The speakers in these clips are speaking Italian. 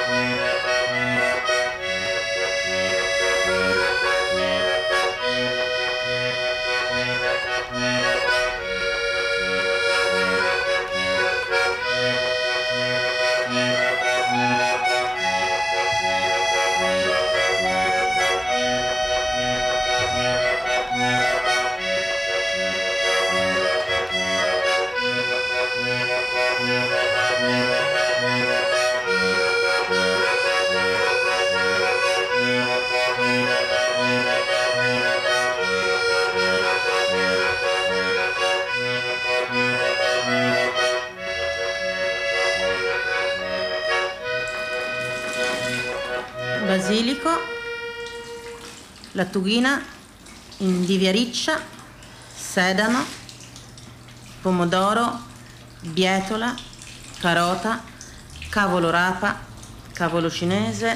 Basilico, lattughina, indivia riccia, sedano, pomodoro, bietola, carota, cavolo rapa, cavolo cinese,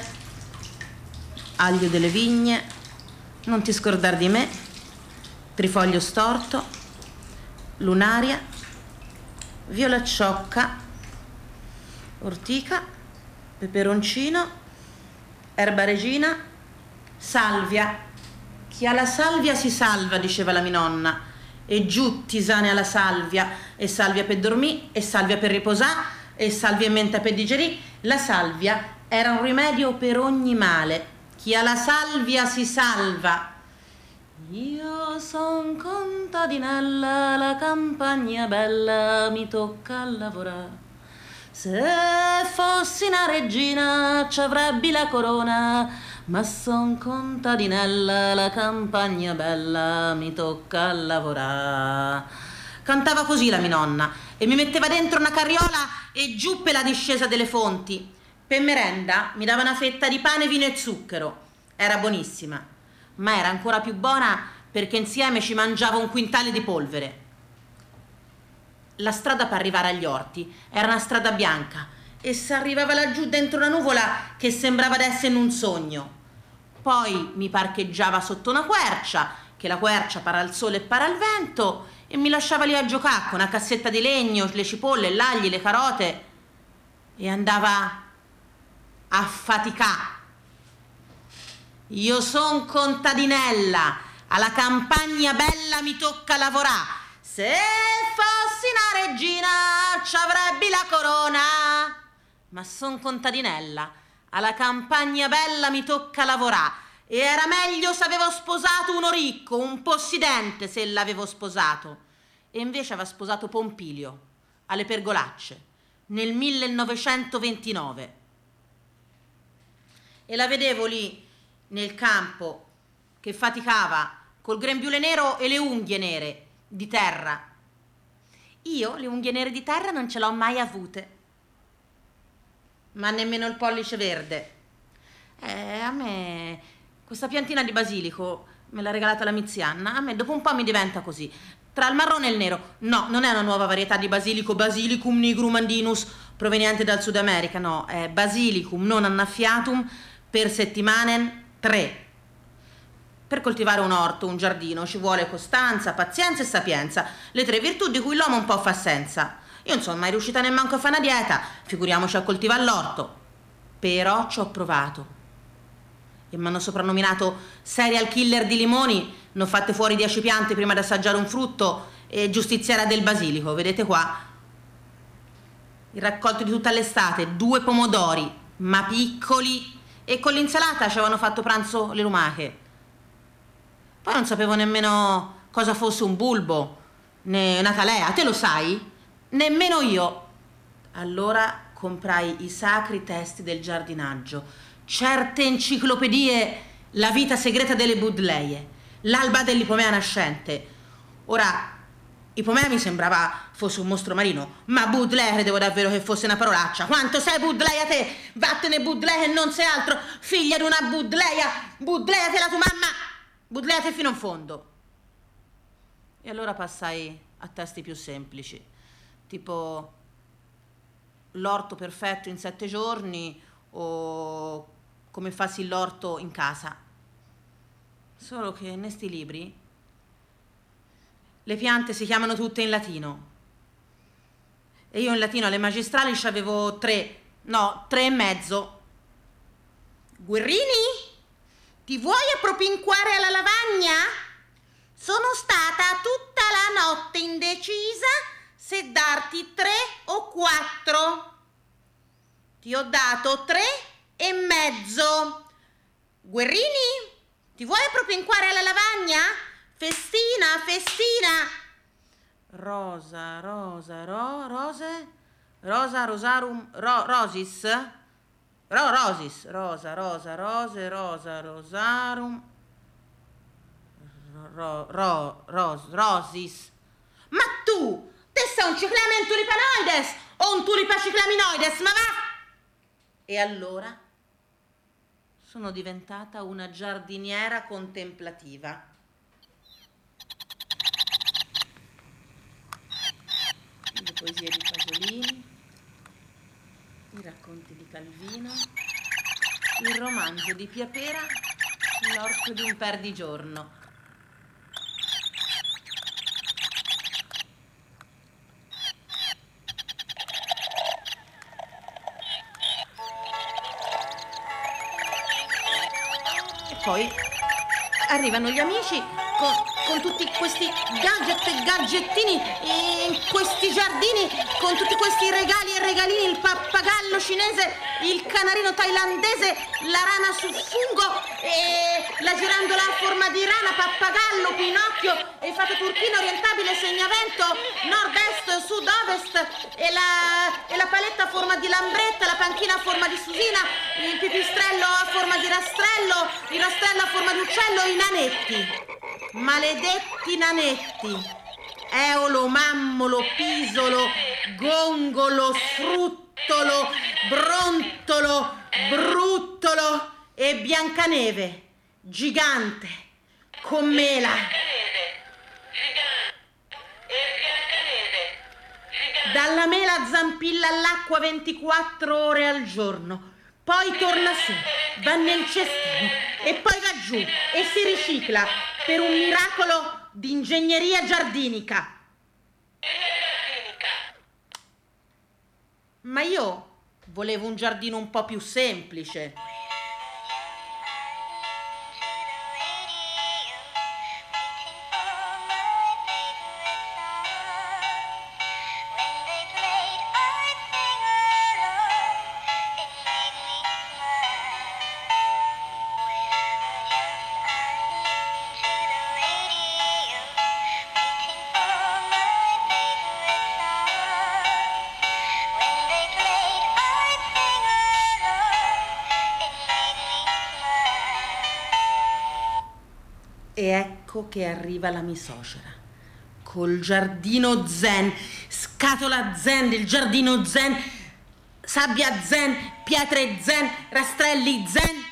aglio delle vigne, non ti scordar di me, trifoglio storto, lunaria, violacciocca, ortica, peperoncino, erba regina, salvia. Chi ha la salvia si salva, diceva la mia nonna. E giù tisane alla salvia, e salvia per dormì, e salvia per riposà, e salvia e menta per digerì. La salvia era un rimedio per ogni male. Chi ha la salvia si salva. Io son contadinella, la campagna bella, mi tocca lavorare. Se fossi una regina ci avrebbe la corona, ma son contadinella, la campagna bella, mi tocca lavorare. Cantava così la mia nonna e mi metteva dentro una carriola e giù per la discesa delle fonti. Per merenda mi dava una fetta di pane, vino e zucchero. Era buonissima, ma era ancora più buona perché insieme ci mangiava un quintale di polvere. La strada per arrivare agli orti era una strada bianca e si arrivava laggiù dentro una nuvola che sembrava d'essere in un sogno. Poi mi parcheggiava sotto una quercia, che la quercia para al sole e para al vento, e mi lasciava lì a giocare con una cassetta di legno, le cipolle, l'agli, le carote, e andava a faticà. Io son contadinella, alla campagna bella mi tocca lavorare. Se fossi una regina ci avrebbe la corona, ma son contadinella, alla campagna bella mi tocca lavorare. E era meglio se avevo sposato uno ricco, un possidente, se l'avevo sposato. E invece aveva sposato Pompilio, alle Pergolacce, nel 1929. E la vedevo lì, nel campo, che faticava, col grembiule nero e le unghie nere, di terra. Io le unghie nere di terra non ce l'ho mai avute, ma nemmeno il pollice verde. A me questa piantina di basilico me l'ha regalata la Mizianna. A me dopo un po' mi diventa così, tra il marrone e il nero. No, non è una nuova varietà di basilico, Basilicum nigrum andinus, proveniente dal Sud America. No, è Basilicum non annaffiatum per settimanen 3. Per coltivare un orto, un giardino, ci vuole costanza, pazienza e sapienza, le 3 virtù di cui l'uomo un po' fa senza. Io non sono mai riuscita nemmanco a fare una dieta, figuriamoci a coltivare l'orto. Però ci ho provato. E mi hanno soprannominato serial killer di limoni, ne ho fatte fuori 10 piante prima di assaggiare un frutto, e giustiziera del basilico, vedete qua. Il raccolto di tutta l'estate, 2 pomodori, ma piccoli, e con l'insalata ci avevano fatto pranzo le lumache. Poi non sapevo nemmeno cosa fosse un bulbo, né una calea. Te lo sai? Nemmeno io. Allora comprai i sacri testi del giardinaggio, certe enciclopedie, la vita segreta delle budleie, l'alba dell'ipomea nascente. Ora, ipomea mi sembrava fosse un mostro marino, ma budleia credevo davvero che fosse una parolaccia. Quanto sei budleia te? Vattene budleia e non sei altro, figlia di una budleia. Budleia te la tua mamma. Budleate fino in fondo. E allora passai a testi più semplici, tipo l'orto perfetto in 7 giorni o come farsi l'orto in casa. Solo che in sti libri le piante si chiamano tutte in latino e io in latino alle magistrali c'avevo 3 e mezzo. Guerrini? Ti vuoi appropinquare alla lavagna? Sono stata tutta la notte indecisa se darti 3 o 4. Ti ho dato 3,5. Guerrini? Ti vuoi appropinquare alla lavagna? Festina, festina. Rosa, rosa, rose, rosa, rosarum, rosis, rosis, rosa, rosa, rose, rosa, rosarum, rosis. Ma tu, te sei un ciclamen tulipanoides o un tulipaciclaminoides, ma va! E allora sono diventata una giardiniera contemplativa. Le poesie di Pasolini, i racconti di Calvino, il romanzo di Pia Pera, L'orco di un perdigiorno. E poi arrivano gli amici con tutti questi gadgettini in questi giardini, con tutti questi regali e regalini, il pappagallo cinese, il canarino thailandese, la rana sul fungo e la girandola a forma di rana, pappagallo, pinocchio, e fata turchino, orientabile, segnavento, nord-est, sud-ovest e la paletta a forma di lambretta, la panchina a forma di susina, il pipistrello a forma di rastrello, il rastrello a forma di uccello, i nanetti. Maledetti nanetti, eolo, mammolo, pisolo, gongolo, sfruttolo, brontolo, bruttolo e Biancaneve, gigante, con mela. Dalla mela zampilla all'acqua 24 ore al giorno, poi torna su, va nel cestino e poi va giù e si ricicla per un miracolo di ingegneria giardinica. Ma io volevo un giardino un po' più semplice. E ecco che arriva la misocera, col giardino zen, scatola zen del giardino zen, sabbia zen, pietre zen, rastrelli zen,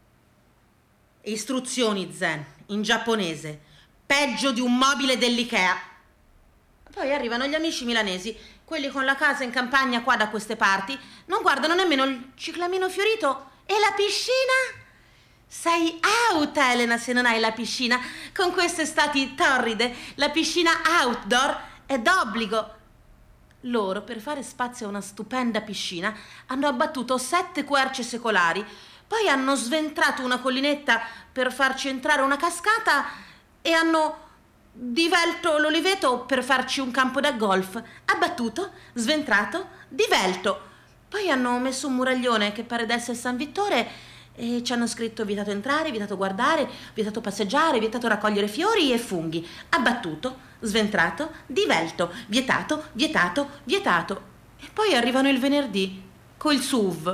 istruzioni zen, in giapponese, peggio di un mobile dell'Ikea. Poi arrivano gli amici milanesi, quelli con la casa in campagna qua da queste parti, non guardano nemmeno il ciclamino fiorito e la piscina. Sei auta, Elena, se non hai la piscina. Con queste estati torride, la piscina outdoor è d'obbligo. Loro, per fare spazio a una stupenda piscina, hanno abbattuto 7 querce secolari, poi hanno sventrato una collinetta per farci entrare una cascata e hanno divelto l'oliveto per farci un campo da golf. Abbattuto, sventrato, divelto. Poi hanno messo un muraglione che pare d'essere San Vittore e ci hanno scritto vietato entrare, vietato guardare, vietato passeggiare, vietato raccogliere fiori e funghi. Abbattuto, sventrato, divelto, vietato, vietato, vietato. E poi arrivano il venerdì col SUV.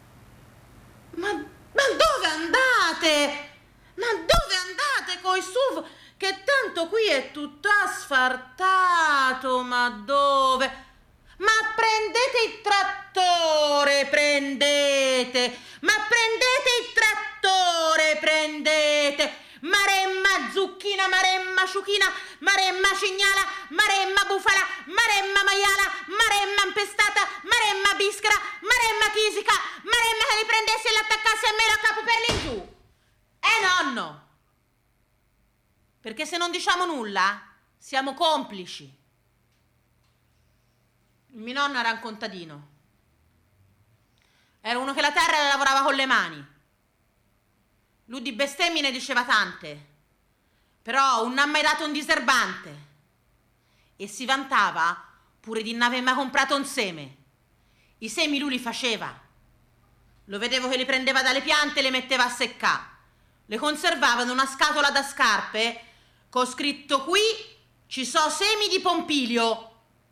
Ma dove andate? Ma dove andate coi SUV? Che tanto qui è tutto asfaltato, ma dove? Ma prendete il trattore, prendete! Ma prendete il trattore, prendete! Maremma zucchina, maremma ciuchina, maremma cignala, maremma bufala, maremma maiala, maremma impestata, maremma biscara, maremma chisica, maremma che li prendessi e l'attaccassi a me a capo per l'ingiù. Nonno! Perché se non diciamo nulla, siamo complici. Il mio nonno era un contadino. Era uno che la terra la lavorava con le mani. Lui di bestemmie ne diceva tante, però non ha mai dato un diserbante. E si vantava pure di non aver mai comprato un seme. I semi lui li faceva. Lo vedevo che li prendeva dalle piante e le metteva a seccare. Le conservava in una scatola da scarpe con scritto: qui ci so semi di pompilio.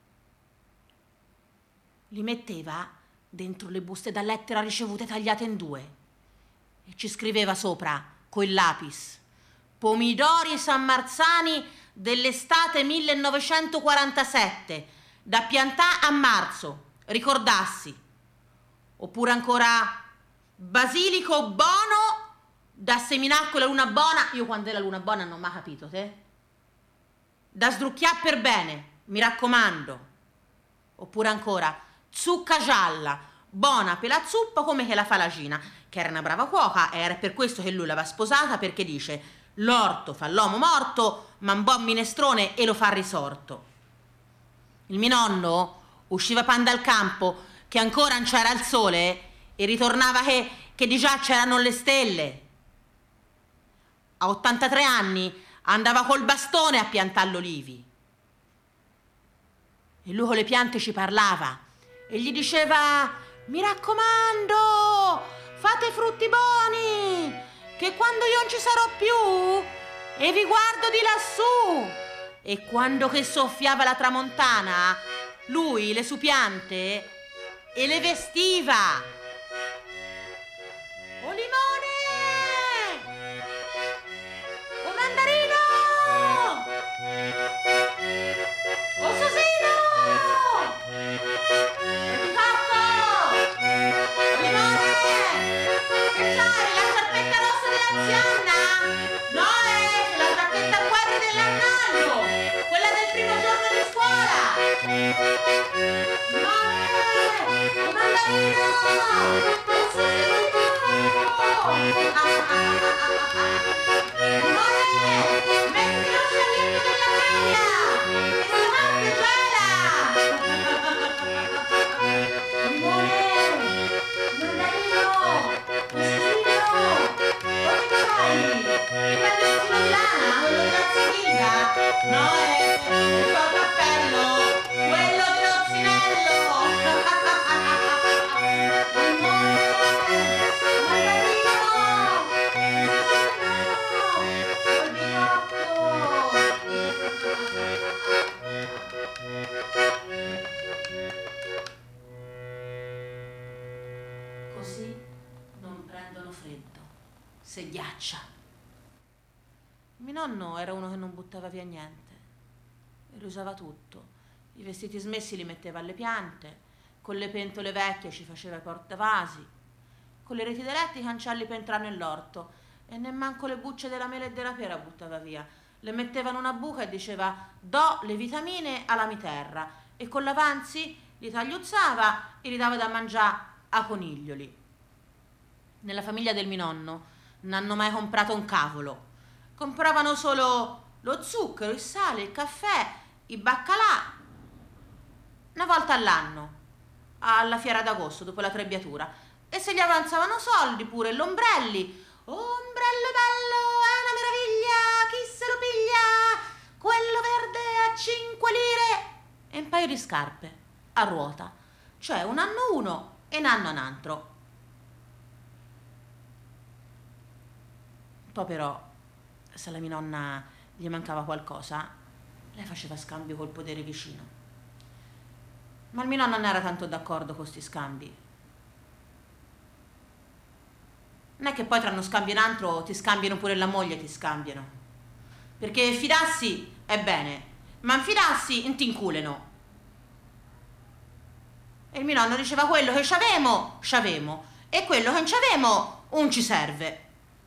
Li metteva dentro le buste da lettera ricevute tagliate in due e ci scriveva sopra col lapis: pomidori Sammarzani dell'estate 1947, da piantà a marzo, ricordassi. Oppure ancora: basilico buono da seminare con la luna buona. Io quando è la luna buona non ho mai capito, te? Da sdrucchiare per bene, mi raccomando. Oppure ancora: zucca gialla, buona per la zuppa come che la fa la Gina, che era una brava cuoca, e era per questo che lui l'aveva sposata, perché dice: l'orto fa l'uomo morto, ma un buon minestrone e lo fa risorto. Il mio nonno usciva pan dal campo che ancora non c'era il sole e ritornava che di già c'erano le stelle. A 83 anni andava col bastone a piantare l'olivi. E lui con le piante ci parlava e gli diceva: mi raccomando, fate frutti buoni, che quando io non ci sarò più e vi guardo di lassù. E quando che soffiava la tramontana, lui le sue piante e le vestiva. O limone! O mandarino! O susino! Cocco! O limone! Che c'hai? La sciarpetta rossa dell'anziana? No, è la giacchetta a quadri dell'annallo! Quella del primo giorno di scuola! O mandarino! O susino! Metti lo sciaglietto della teglia e se no che gela! Limone, mandarino, susino, o che c'hai? Il pallestino di lana, quello della Ziringa? No, il tuo cappello, quello dell'Ozzinello! Così non prendono freddo, se ghiaccia. Mio nonno era uno che non buttava via niente, riusava tutto. I vestiti smessi li metteva alle piante, con le pentole vecchie ci faceva i portavasi, con le reti d'elettrica i cancelli per entrare nell'orto, e nemmanco le bucce della mela e della pera buttava via. Le metteva in una buca e diceva: do le vitamine alla mi terra, e con l'avanzi li tagliuzzava e li dava da mangiare a coniglioli. Nella famiglia del mio nonno non hanno mai comprato un cavolo, compravano solo lo zucchero, il sale, il caffè, i baccalà, una volta all'anno, alla fiera d'agosto dopo la trebbiatura, e se gli avanzavano soldi pure l'ombrelli. Oh, ombrello bello, è una meraviglia, chi se lo piglia? Quello verde a 5 lire e un paio di scarpe a ruota, cioè un anno uno e un anno un altro. Poi però, se alla mia nonna gli mancava qualcosa, lei faceva scambio col podere vicino. Ma il mio nonno non era tanto d'accordo con sti scambi. Non è che poi tra uno scambio e un altro ti scambiano pure la moglie, ti scambiano. Perché fidarsi è bene, ma infidarsi non ti inculeno. E il mio nonno diceva: quello che c'avemo, c'avemo, e quello che non c'avemo, non ci serve.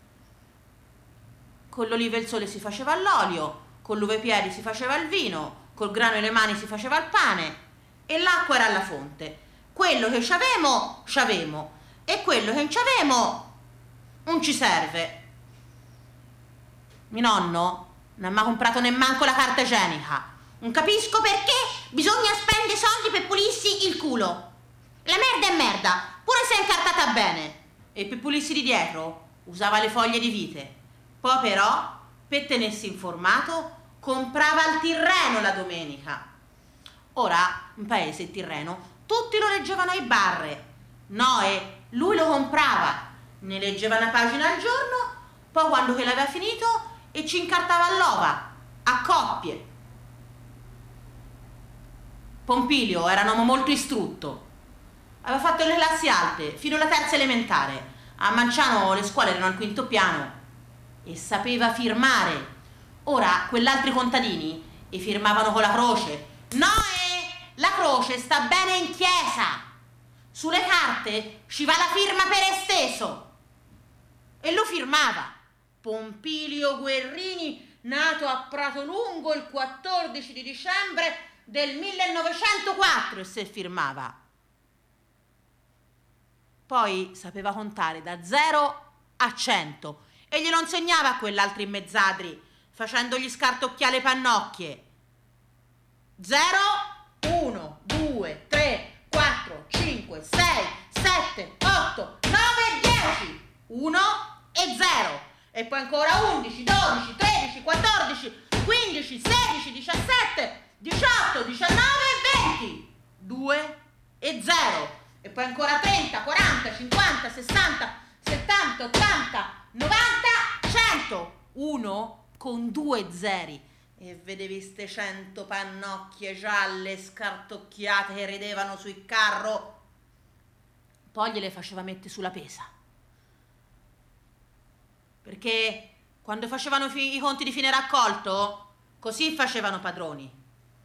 Con l'oliva e il sole si faceva l'olio, con l'uva e i piedi si faceva il vino, col grano e le mani si faceva il pane, e l'acqua era alla fonte. Quello che c'avemo, c'avemo, e quello che non c'avemo, non ci serve. Mio nonno non ha mai comprato nemmanco la carta igienica. Non capisco perché bisogna spendere soldi per pulirsi il culo. La merda è merda, pure se è incartata bene. E per pulirsi di dietro usava le foglie di vite. Poi però, per tenersi informato, comprava il Tirreno la domenica. Ora, in paese il Tirreno, tutti lo leggevano ai bar. Noè, lui lo comprava, ne leggeva una pagina al giorno, poi quando che l'aveva finito e ci incartava all'ova, a coppie. Pompilio era un uomo molto istrutto, aveva fatto le classi alte fino alla terza elementare. A Manciano le scuole erano al quinto piano e sapeva firmare. Ora quell'altri contadini e firmavano con la croce. Noè, la croce sta bene in chiesa, sulle carte ci va la firma per esteso. E lo firmava Pompilio Guerrini, nato a Pratolungo il 14 di dicembre del 1904, e se firmava. Poi sapeva contare da 0 a 100 e glielo insegnava a quell'altro in mezzadri, facendogli scartocchiare le pannocchie. 0, 1, 2, 3, 4, 5, 6, 7, 8, 9, 10, 1 e 0. E poi ancora 11, 12, 13, 14, 15, 16, 17, 18, 19 e 20. 2 e 0. E poi ancora 30, 40, 50, 60, 70, 80, 90, 100. 1 con 2 zeri. E vedevi ste 100 pannocchie gialle scartocchiate che ridevano sul carro. Poi gliele faceva mettere sulla pesa, perché quando facevano i conti di fine raccolto così facevano padroni.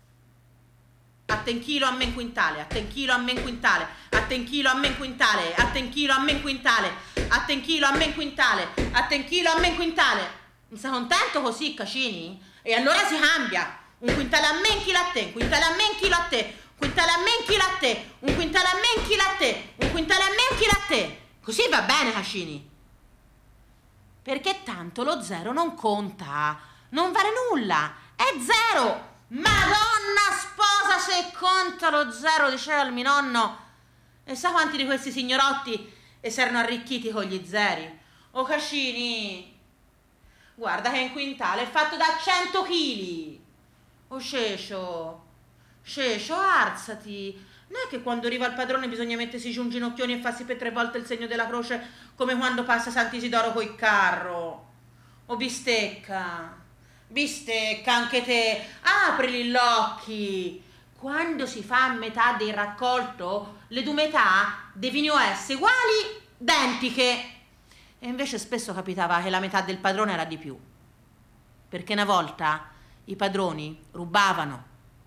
Atten chilo a men quintale, atten chilo a men quintale, atten chilo a men quintale, atten chilo a men quintale, atten chilo a men quintale, atten chilo a men quintale. Non sei contento così, Cacini? E allora si cambia. Un quintale a men chilo a te, un quintale a men chilo a te, un quintale a men chilo a te, un quintale a men chilo a te, un quintale a men chilo a te. Così va bene, Cacini. Perché tanto lo zero non conta, non vale nulla, è zero. Madonna sposa se conta lo zero, diceva il mio nonno. E sa quanti di questi signorotti e si erano arricchiti con gli zeri? Oh Cacini, guarda che in quintale è fatto da 100 chili. Oh Cecio, alzati. Non è che quando arriva il padrone bisogna mettersi giù un ginocchioni e farsi per 3 volte il segno della croce come quando passa Sant'Isidoro col carro. Oh bistecca anche te, aprili gli occhi. Quando si fa a metà del raccolto, le due metà devono essere uguali, identiche. E invece spesso capitava che la metà del padrone era di più, perché una volta i padroni rubavano.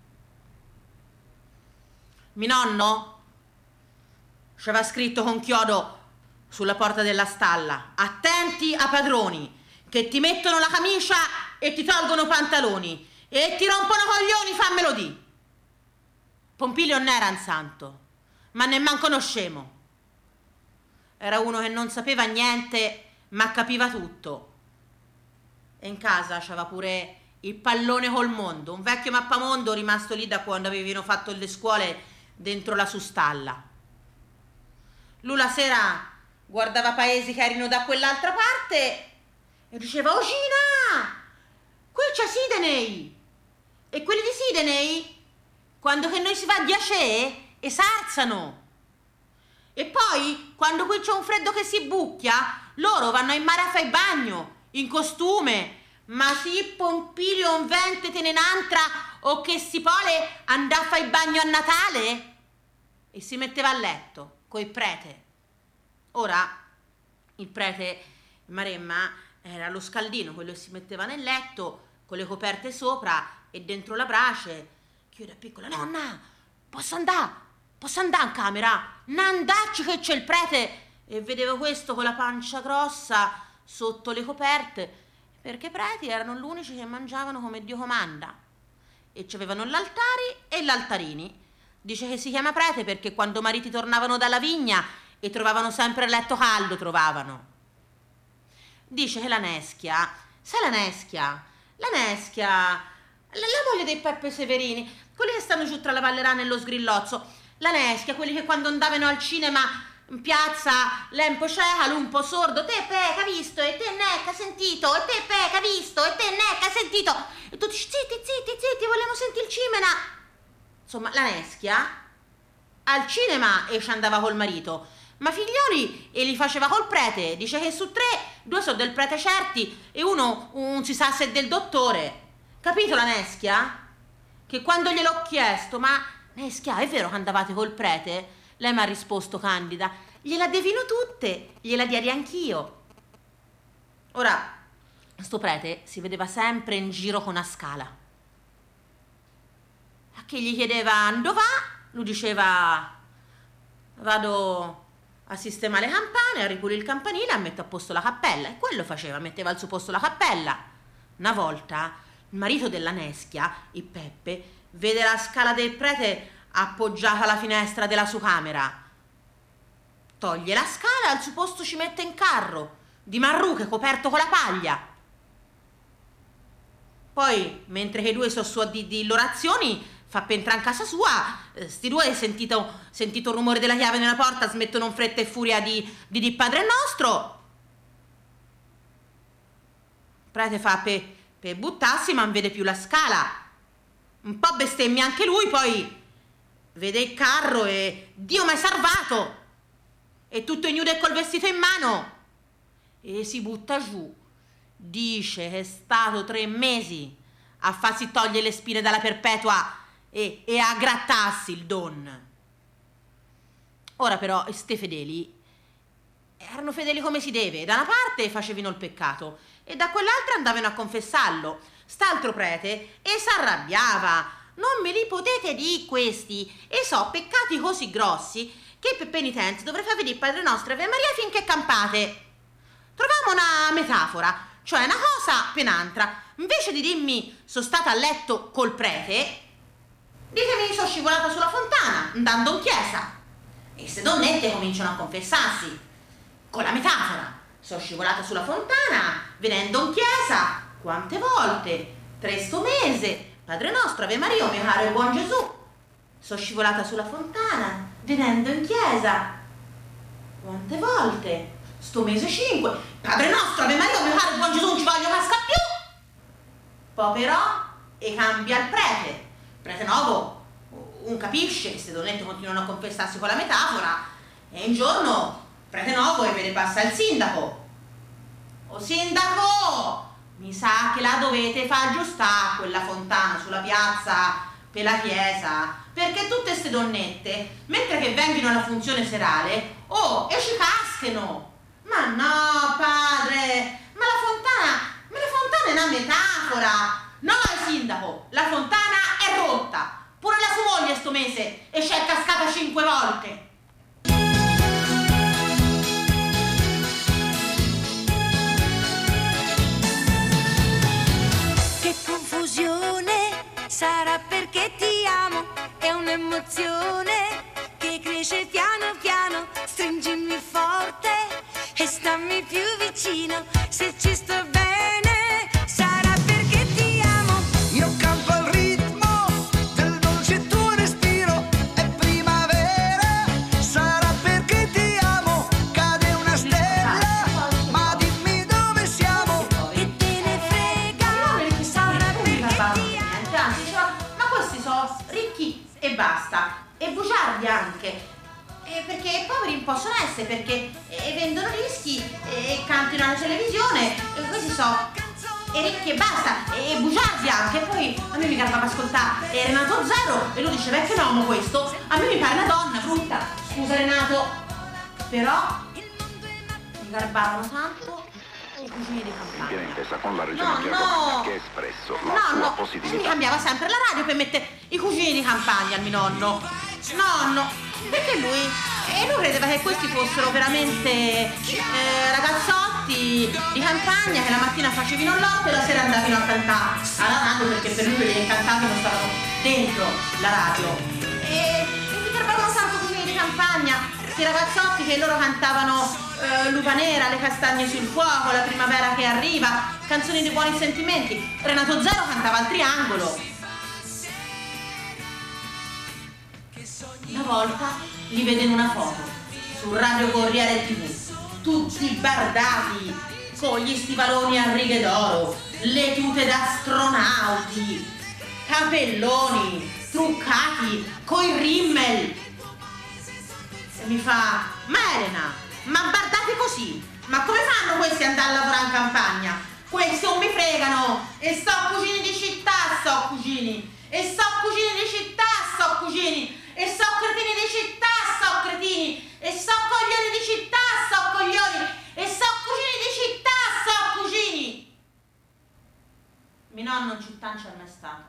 Mio nonno ci aveva scritto con chiodo sulla porta della stalla: attenti a padroni che ti mettono la camicia e ti tolgono i pantaloni e ti rompono coglioni, fammelo di. Pompilio non era un santo, ma nemmanco uno scemo. Era uno che non sapeva niente, ma capiva tutto. E in casa c'aveva pure il pallone col mondo, un vecchio mappamondo rimasto lì da quando avevano fatto le scuole dentro la sustalla. Lui la sera guardava paesi che erano da quell'altra parte e diceva: oh Gina, qui c'è Sidenei. E quelli di Sidenei, quando che noi si va a Diacè, esarzano. E poi, quando qui c'è un freddo che si bucchia, loro vanno in mare a fare il bagno, in costume. Ma sì, Pompilio, un vente te ne n'antra, o che si vuole andare a fare il bagno a Natale? E si metteva a letto coi prete. Ora, il prete, Maremma, era lo scaldino, quello che si metteva nel letto, con le coperte sopra e dentro la brace. Che io da piccola: nonna, posso andare in camera? Non andarci che c'è il prete. E vedevo questo con la pancia grossa sotto le coperte, perché i preti erano gli unici che mangiavano come Dio comanda e c'avevano l'altari e l'altarini. Dice che si chiama prete perché quando i mariti tornavano dalla vigna e trovavano sempre il letto caldo, trovavano. Dice che la Neschia, sai la Neschia, la moglie dei Peppe Severini, quelli che stanno giù tra la Vallerana e lo Sgrillozzo, la Neschia, quelli che quando andavano al cinema in piazza, l'empo cieca, l'umpo sordo, te pecca visto, e te necca sentito, e te pecca visto, e te necca sentito, e tutti zitti, vogliamo sentire il cimena. Insomma, la Neschia al cinema e ci andava col marito, ma figlioli e li faceva col prete. Dice che su 3, 2 sono del prete certi e uno un si sa se è del dottore. Capito la Neschia? Che quando gliel'ho chiesto, ma Neschia, è vero che andavate col prete? Lei mi ha risposto candida, gliela devino tutte, gliela diedi anch'io. Ora, sto prete si vedeva sempre in giro con una scala. A che gli chiedeva dove va? Lui diceva vado a sistemare le campane, a ripulire il campanile, a mettere a posto la cappella. E quello faceva, metteva al suo posto la cappella. Una volta il marito della Neschia, il Peppe, vede la scala del prete appoggiata alla finestra della sua camera. Toglie la scala e al suo posto ci mette in carro di marruche coperto con la paglia. Poi, mentre che i due sono su a di l'orazioni, fa per entrare in casa sua, sti due sentito il rumore della chiave nella porta, smettono in fretta e furia di Padre Nostro. Il prete fa per buttarsi, ma non vede più la scala. Un po' bestemmia anche lui, poi vede il carro e Dio m'hai salvato! E tutto ignudo e col vestito in mano. E si butta giù. Dice che è stato 3 mesi a farsi togliere le spine dalla perpetua e a grattarsi il don. Ora però ste fedeli erano fedeli come si deve. Da una parte facevano il peccato e da quell'altra andavano a confessarlo. St'altro prete e s'arrabbiava. Non me li potete dire questi, e so peccati così grossi che per penitenza dovrei far vedere Padre Nostro e Ave Maria finché campate. Troviamo una metafora, cioè una cosa per un'altra. Invece di dirmi sono stata a letto col prete, ditemi sono scivolata sulla fontana andando in chiesa. E se donnette cominciano a confessarsi con la metafora. Sono scivolata sulla fontana venendo in chiesa. Quante volte? 3 sto mese. Padre Nostro, Ave Maria, mio caro e buon Gesù. Sono scivolata sulla fontana venendo in chiesa. Quante volte? Sto mese 5. Padre Nostro, Ave Maria, mio caro e buon Gesù, non ci voglio casca più. Poi però e cambia il prete. Il prete nuovo un capisce che queste donnette continuano a confessarsi con la metafora, e un giorno il prete nuovo e vede passa il sindaco. O sindaco, mi sa che la dovete far aggiustare quella fontana sulla piazza per la chiesa, perché tutte queste donnette, mentre che vengono alla funzione serale, e ci cascano. Ma no, padre, ma la fontana è una metafora. No, sindaco, la fontana è rotta. Pure la sua moglie sto mese e c'è cascata 5 volte. Che confusione, sarà perché ti amo, è un'emozione che cresce piano piano, stringimi forte e stammi più vicino, se ci sto bene, sarà perché ti amo. Io canto al ritmo del dolce tuo respiro, è primavera, sarà perché ti amo, cade una stella, ma dimmi dove siamo. Che te ne frega, sarà perché ti amo. Anzi, diceva, ma questi sono ricchi e basta, e bugiardi anche. Perché i poveri non possono essere, perché vendono dischi e cantano alla televisione, e questi sono ricchi e basta, e bugiardi anche. E poi a me mi garbava ascoltare Renato Zero e lui dice vecchio uomo questo, a me mi pare una donna brutta. Scusa Renato, però mi garbavano tanto i cugini di campagna. Viene intesa con la regione Giacomagna che ha espresso la sua Mi positività. cambiava sempre la radio per mettere i cugini di campagna al mio nonno. Nonno, perché lui credeva che questi fossero veramente ragazzotti di campagna che la mattina facevano l'otto e la sera andavano a cantare alla radio, perché per lui le cantanti non stavano dentro la radio. E mi trovavano tanto cugini di campagna, questi ragazzotti che loro cantavano Lupa Nera, Le castagne sul fuoco, La primavera che arriva, canzoni di buoni sentimenti. Renato Zero cantava al triangolo. Una volta li vede in una foto sul Radio Corriere TV, tutti bardati, con gli stivaloni a righe d'oro, le tute da astronauti, capelloni, truccati, coi rimmel. E mi fa: ma Elena, ma bardate così? Ma come fanno questi ad andare a lavorare in campagna? Questi non mi fregano! E so cugini di città, so cugini! E so cugini di città, so cugini! E so cretini di città, so cretini! E so coglioni di città, so coglioni! E so cugini di città, so cugini! Mio nonno in città non c'è mai stato.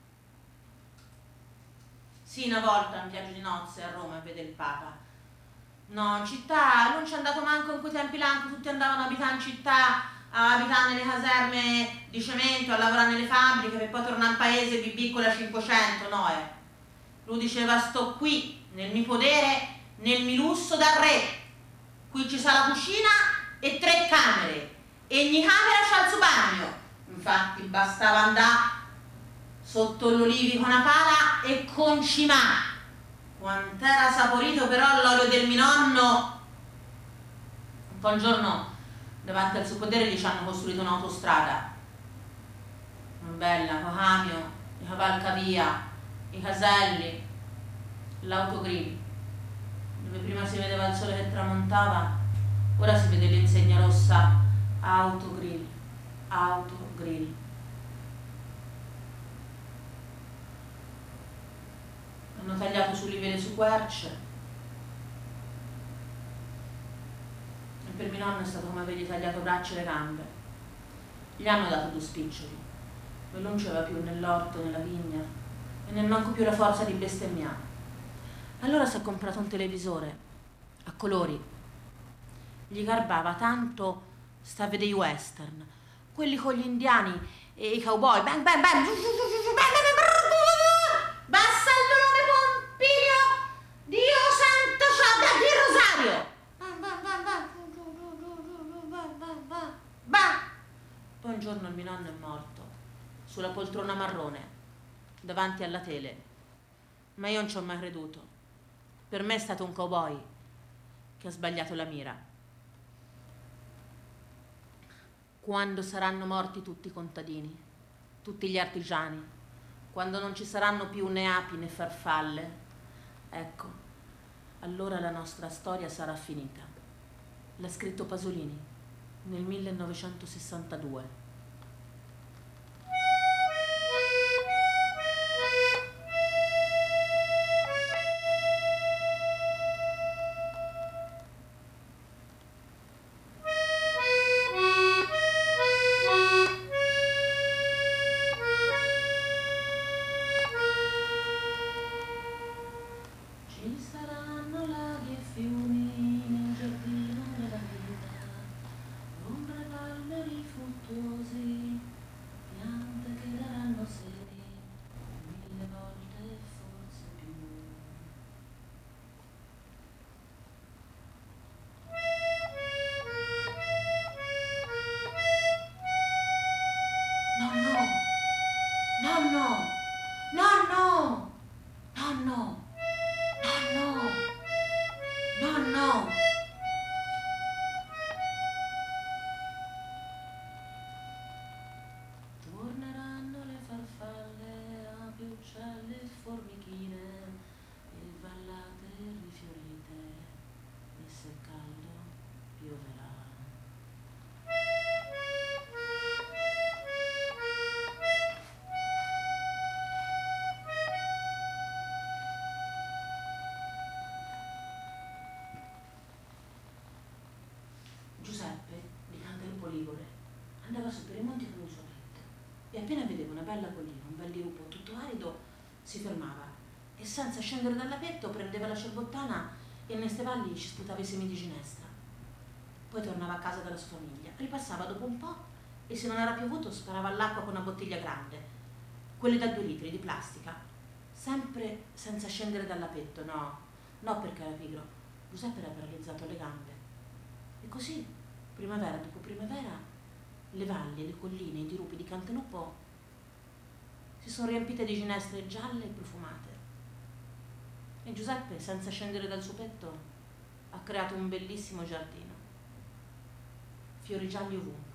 Sì, una volta in viaggio di nozze a Roma a vedere il Papa. No, in città non c'è andato manco in quei tempi là, anche tutti andavano a abitare in città, a abitare nelle caserme di cemento, a lavorare nelle fabbriche per poi tornare in paese bibiccola 500, no Lui diceva: sto qui, nel mio podere, nel mio lusso da re. Qui ci sa la cucina e 3 camere, e ogni camera c'ha il suo bagno. Infatti bastava andare sotto l'olivi con una pala e concimà. Quant'era saporito però l'olio del mio nonno. Un po' un giorno davanti al suo podere gli ci hanno costruito un'autostrada bella, con camion, i cavalcavia, i caselli, l'autogrill, dove prima si vedeva il sole che tramontava, ora si vede l'insegna rossa autogrill, autogrill. Hanno tagliato sull'Ivele su Querce, e per mio nonno è stato come avergli tagliato braccia e le gambe. Gli hanno dato 2 spiccioli, lui non c'era più nell'orto, nella vigna, e nemmeno più la forza di bestemmiare. Allora si è comprato un televisore a colori, gli garbava tanto sta a vedere i western, quelli con gli indiani e i cowboy, bang bang bang, bassa il volume Pompilio, Dio santo ciò da Rosario. Poi un giorno il mio nonno è morto sulla poltrona marrone davanti alla tele, ma io non ci ho mai creduto. Per me è stato un cowboy che ha sbagliato la mira. Quando saranno morti tutti i contadini, tutti gli artigiani, quando non ci saranno più né api né farfalle, ecco, allora la nostra storia sarà finita. L'ha scritto Pasolini nel 1962. Giuseppe, di Cantalupo Ligure, andava su per i monti con il suo petto e appena vedeva una bella collina, un bel dirupo tutto arido, si fermava e senza scendere dall'apetto prendeva la cerbottana e nei stevalli ci sputava i semi di ginestra. Poi tornava a casa dalla sua famiglia, ripassava dopo un po' e se non era piovuto sparava all'acqua con una bottiglia grande, quelle da 2 litri di plastica, sempre senza scendere dall'apetto, no perché era pigro, Giuseppe era paralizzato alle gambe. E così, primavera dopo primavera, le valli, le colline, i dirupi di Cantalupo si sono riempite di ginestre gialle e profumate. E Giuseppe, senza scendere dal suo petto, ha creato un bellissimo giardino, fiori gialli ovunque.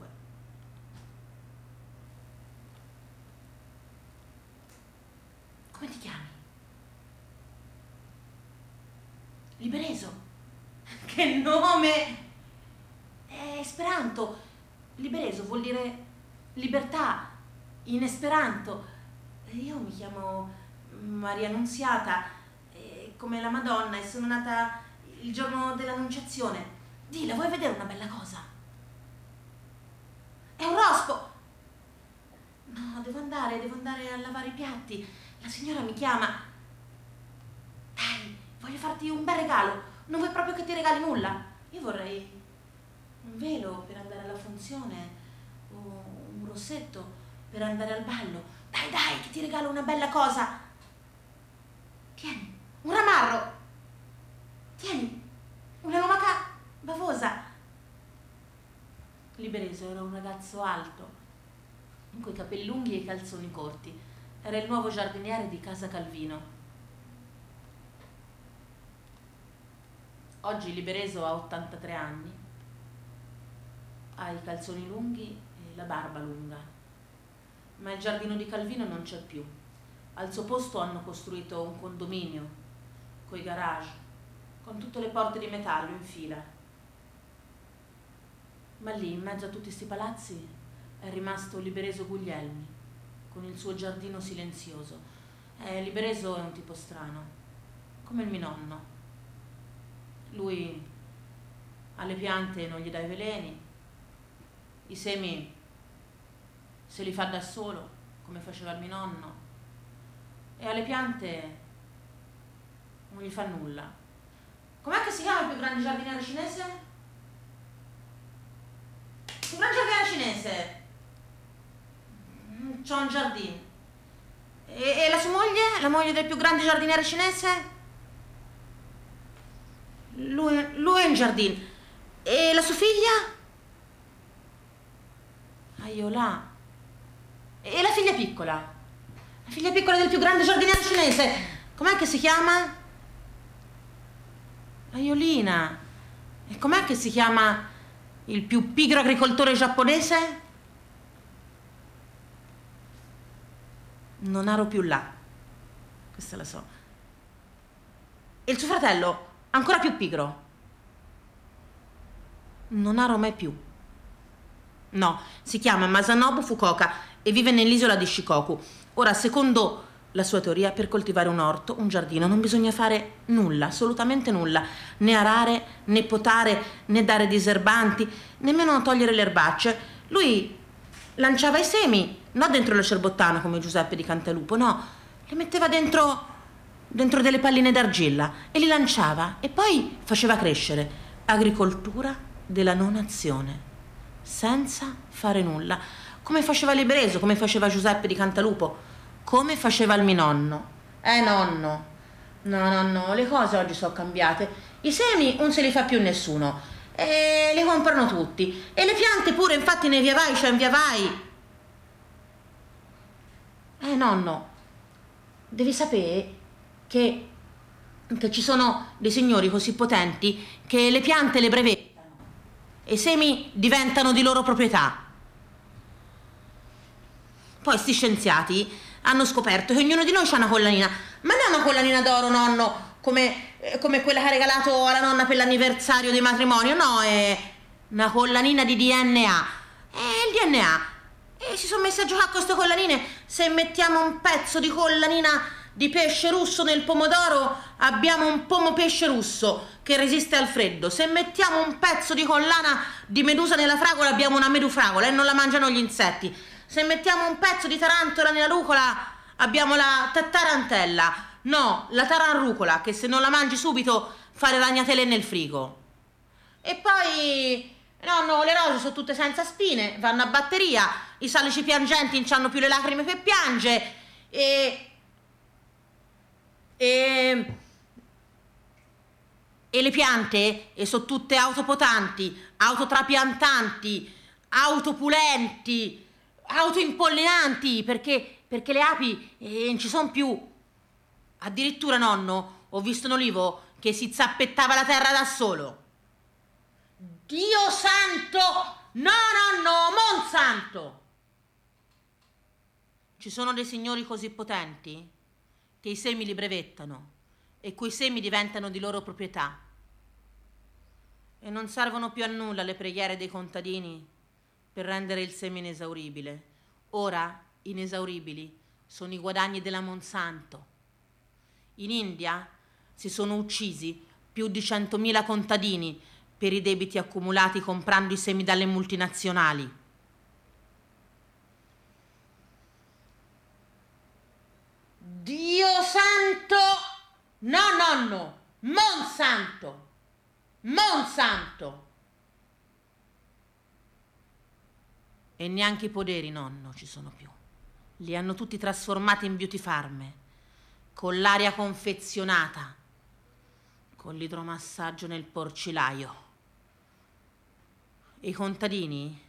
Come ti chiami? Libereso. Che nome! È esperanto. Libereso vuol dire libertà in esperanto. Io mi chiamo Maria Annunziata, come la Madonna, e sono nata il giorno dell'Annunciazione. Dilla, vuoi vedere una bella cosa? È un rospo! No, devo andare a lavare i piatti. La signora mi chiama. Dai, voglio farti un bel regalo. Non vuoi proprio che ti regali nulla? Io vorrei un velo per andare alla funzione o un rossetto per andare al ballo. Dai, che ti regalo una bella cosa. Tieni, un ramarro. Tieni, una lumaca bavosa. Libereso era un ragazzo alto, coi capelli lunghi e i calzoni corti. Era il nuovo giardiniere di Casa Calvino. Oggi Libereso ha 83 anni, ha i calzoni lunghi e la barba lunga, ma il giardino di Calvino non c'è più. Al suo posto hanno costruito un condominio, coi garage, con tutte le porte di metallo in fila. Ma lì, in mezzo a tutti sti palazzi, è rimasto Libereso Guglielmi, con il suo giardino silenzioso. Libereso è un tipo strano, come il mio nonno. Lui alle piante non gli dà i veleni, i semi se li fa da solo, come faceva il mio nonno, e alle piante non gli fa nulla. Com'è che si chiama il più grande giardiniere cinese? Il più grande giardiniere cinese? C'ha un giardino. E la sua moglie? La moglie del più grande giardiniere cinese? Lui è in giardino. E la sua figlia? Aiola. E la figlia piccola? La figlia piccola del più grande giardiniere cinese? Com'è che si chiama? Aiolina. E com'è che si chiama il più pigro agricoltore giapponese? Non ero più là. Questa la so. E il suo fratello? Ancora più pigro. Non ero mai più. No, si chiama Masanobu Fukuoka e vive nell'isola di Shikoku. Ora, secondo la sua teoria, per coltivare un orto, un giardino, non bisogna fare nulla, assolutamente nulla. Né arare, né potare, né dare diserbanti, nemmeno togliere le erbacce. Lui lanciava i semi, non dentro la cerbottana come Giuseppe di Cantalupo, no, li metteva dentro delle palline d'argilla e li lanciava e poi faceva crescere. Agricoltura della non azione, senza fare nulla, come faceva Libereso, come faceva Giuseppe di Cantalupo, come faceva il mio nonno. Nonno, no, le cose oggi sono cambiate. I semi non se li fa più nessuno e li comprano tutti, e le piante pure, infatti nei via vai c'è un via vai. Nonno, devi sapere che ci sono dei signori così potenti che le piante le brevettano e i semi diventano di loro proprietà. Poi sti scienziati hanno scoperto che ognuno di noi ha una collanina, ma non è una collanina d'oro, nonno, come quella che ha regalato alla nonna per l'anniversario del matrimonio, no, è una collanina di DNA. Il DNA. E si sono messi a giocare con queste collanine. Se mettiamo un pezzo di collanina di pesce russo nel pomodoro, abbiamo un pomo pesce russo che resiste al freddo. Se mettiamo un pezzo di collana di medusa nella fragola, abbiamo una medufragola e non la mangiano gli insetti. Se mettiamo un pezzo di tarantola nella rucola, abbiamo la tarantella. No, la taranrucola, che se non la mangi subito fa le ragnatele nel frigo. E poi, no, le rose sono tutte senza spine, vanno a batteria, i salici piangenti non hanno più le lacrime per piange, e le piante sono tutte autopotanti, autotrapiantanti, autopulenti, autoimpollinanti, perché le api non ci sono più. Addirittura, nonno, ho visto un olivo che si zappettava la terra da solo. Dio santo! No, Monsanto! Ci sono dei signori così potenti che i semi li brevettano e quei semi diventano di loro proprietà. E non servono più a nulla le preghiere dei contadini per rendere il seme inesauribile. Ora inesauribili sono i guadagni della Monsanto. In India si sono uccisi più di 100.000 contadini per i debiti accumulati comprando i semi dalle multinazionali. Dio santo! No, nonno! Monsanto! Monsanto! E neanche i poderi, nonno, ci sono più. Li hanno tutti trasformati in beauty farm, con l'aria confezionata, con l'idromassaggio nel porcilaio. E i contadini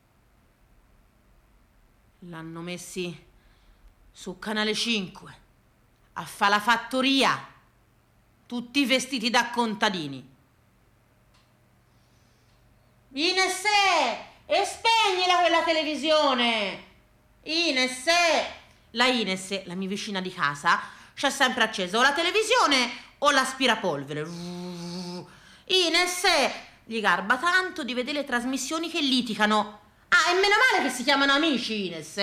l'hanno messi su Canale 5 a fa la fattoria, tutti vestiti da contadini. Ines, e spegnila quella televisione! Ines, la Ines, la mia vicina di casa, c'ha sempre accesa o la televisione o l'aspirapolvere. Ines, gli garba tanto di vedere le trasmissioni che litigano. Ah, e meno male che si chiamano amici, Ines,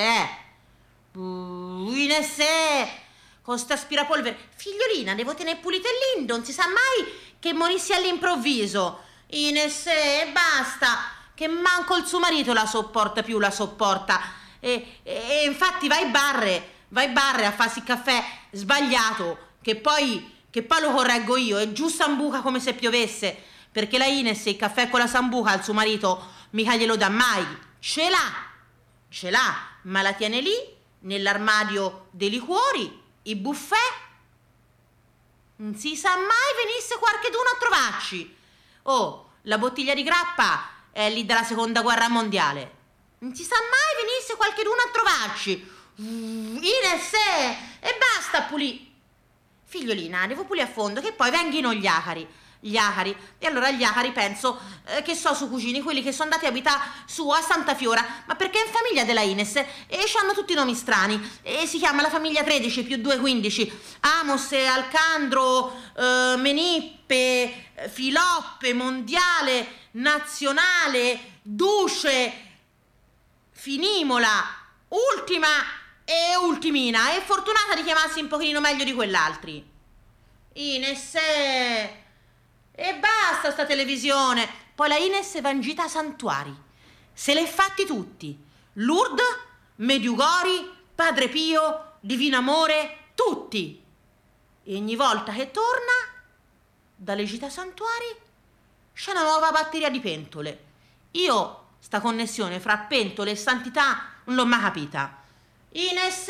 Ines, con sta aspirapolvere. Figliolina, devo tenere pulito il lindo, non si sa mai che morissi all'improvviso. Ines, basta, che manco il suo marito la sopporta più, la sopporta. E infatti vai barre a farsi il caffè sbagliato, che poi lo correggo io, è giù sambuca come se piovesse, perché la Ines il caffè con la sambuca al suo marito mica glielo dà mai. Ce l'ha, ma la tiene lì nell'armadio dei liquori, i buffet. Non si sa mai venisse qualcheduno a trovarci. Oh, la bottiglia di grappa è lì dalla seconda guerra mondiale. Non si sa mai venisse qualcheduno a trovarci. Ines, e basta pulì. Figliolina, devo pulire a fondo, che poi venghino gli acari. E allora gli acari penso che so su cugini, quelli che sono andati a abitare su a Santa Fiora, ma perché è in famiglia della Ines e hanno tutti nomi strani e si chiama la famiglia 13 più 2 15. Amos, Alcandro, Menippe, Filoppe, Mondiale, Nazionale, Duce, Finimola, Ultima e Ultimina, e fortunata di chiamarsi un pochino meglio di quell'altri. Ines, e basta sta televisione. Poi la Ines va in gita a santuari, se l'è fatti tutti: Lourdes, Medjugorje, Padre Pio, Divino Amore, tutti. E ogni volta che torna dalle gite a santuari c'è una nuova batteria di pentole. Io sta connessione fra pentole e santità non l'ho mai capita. Ines,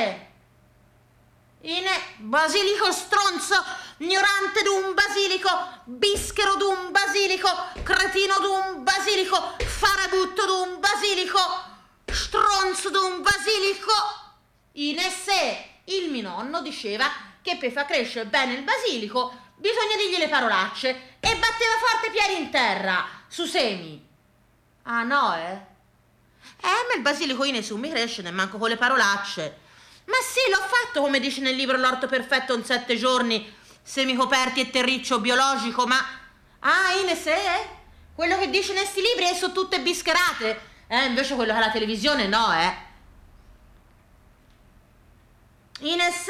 basilico stronzo, ignorante d'un basilico, bischero d'un basilico, cretino d'un basilico, farabutto d'un basilico, stronzo d'un basilico. Ines, il mio nonno diceva che per far crescere bene il basilico bisogna dirgli le parolacce, e batteva forte piedi in terra su semi. Ah no, ma il basilico Ines non mi cresce neanche con le parolacce. Ma sì, l'ho fatto come dice nel libro L'orto perfetto in 7 giorni, semi coperti e terriccio biologico, ma... Ah, Ines, quello che dice nei sti libri sono tutte bischerate. Invece quello che è la televisione no, Ines,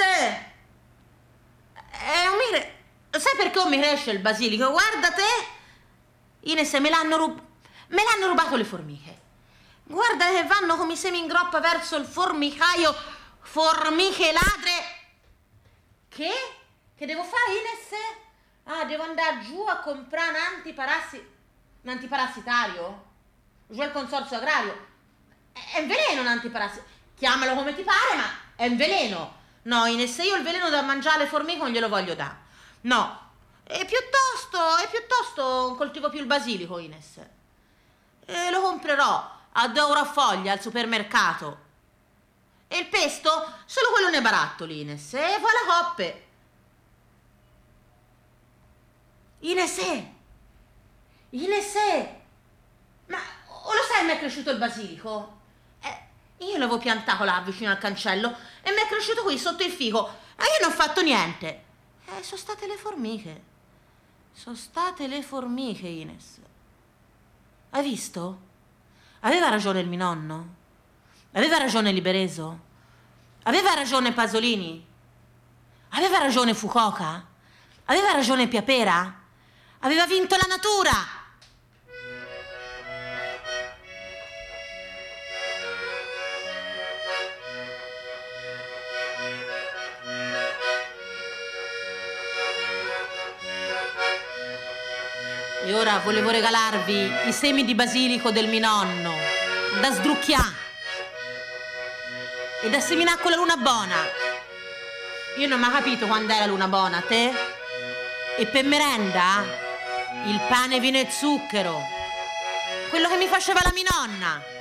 sai perché non mi cresce il basilico? Guarda te, Ines, me l'hanno rubato le formiche. Guarda che vanno come i semi in groppa verso il formicaio. Formiche ladre. Che devo fare, Ines? Devo andare giù a comprare un antiparassitario giù al consorzio agrario. È un veleno un antiparassitario, chiamalo come ti pare, ma è un veleno. No, Ines, io il veleno da mangiare alle formiche non glielo voglio dare. No, e piuttosto coltivo più il basilico, Ines, e lo comprerò a 2 euro a foglia al supermercato. E il pesto? Solo quello nei barattoli, Ines, e poi la coppe. Inesè! Ma lo sai, mi è cresciuto il basilico? Io l'avevo piantato là vicino al cancello e mi è cresciuto qui sotto il fico. Ma io non ho fatto niente. Sono state le formiche. Ines. Hai visto? Aveva ragione il mio nonno. Aveva ragione Libereso. Aveva ragione Pasolini. Aveva ragione Fukuoka. Aveva ragione Piapera. Aveva vinto la natura. E ora volevo regalarvi i semi di basilico del mio nonno, da sdrucchià e da seminare con la luna buona. Io non ho mai capito quando è la luna buona, te? E per merenda, il pane, vino e zucchero, quello che mi faceva la mia nonna.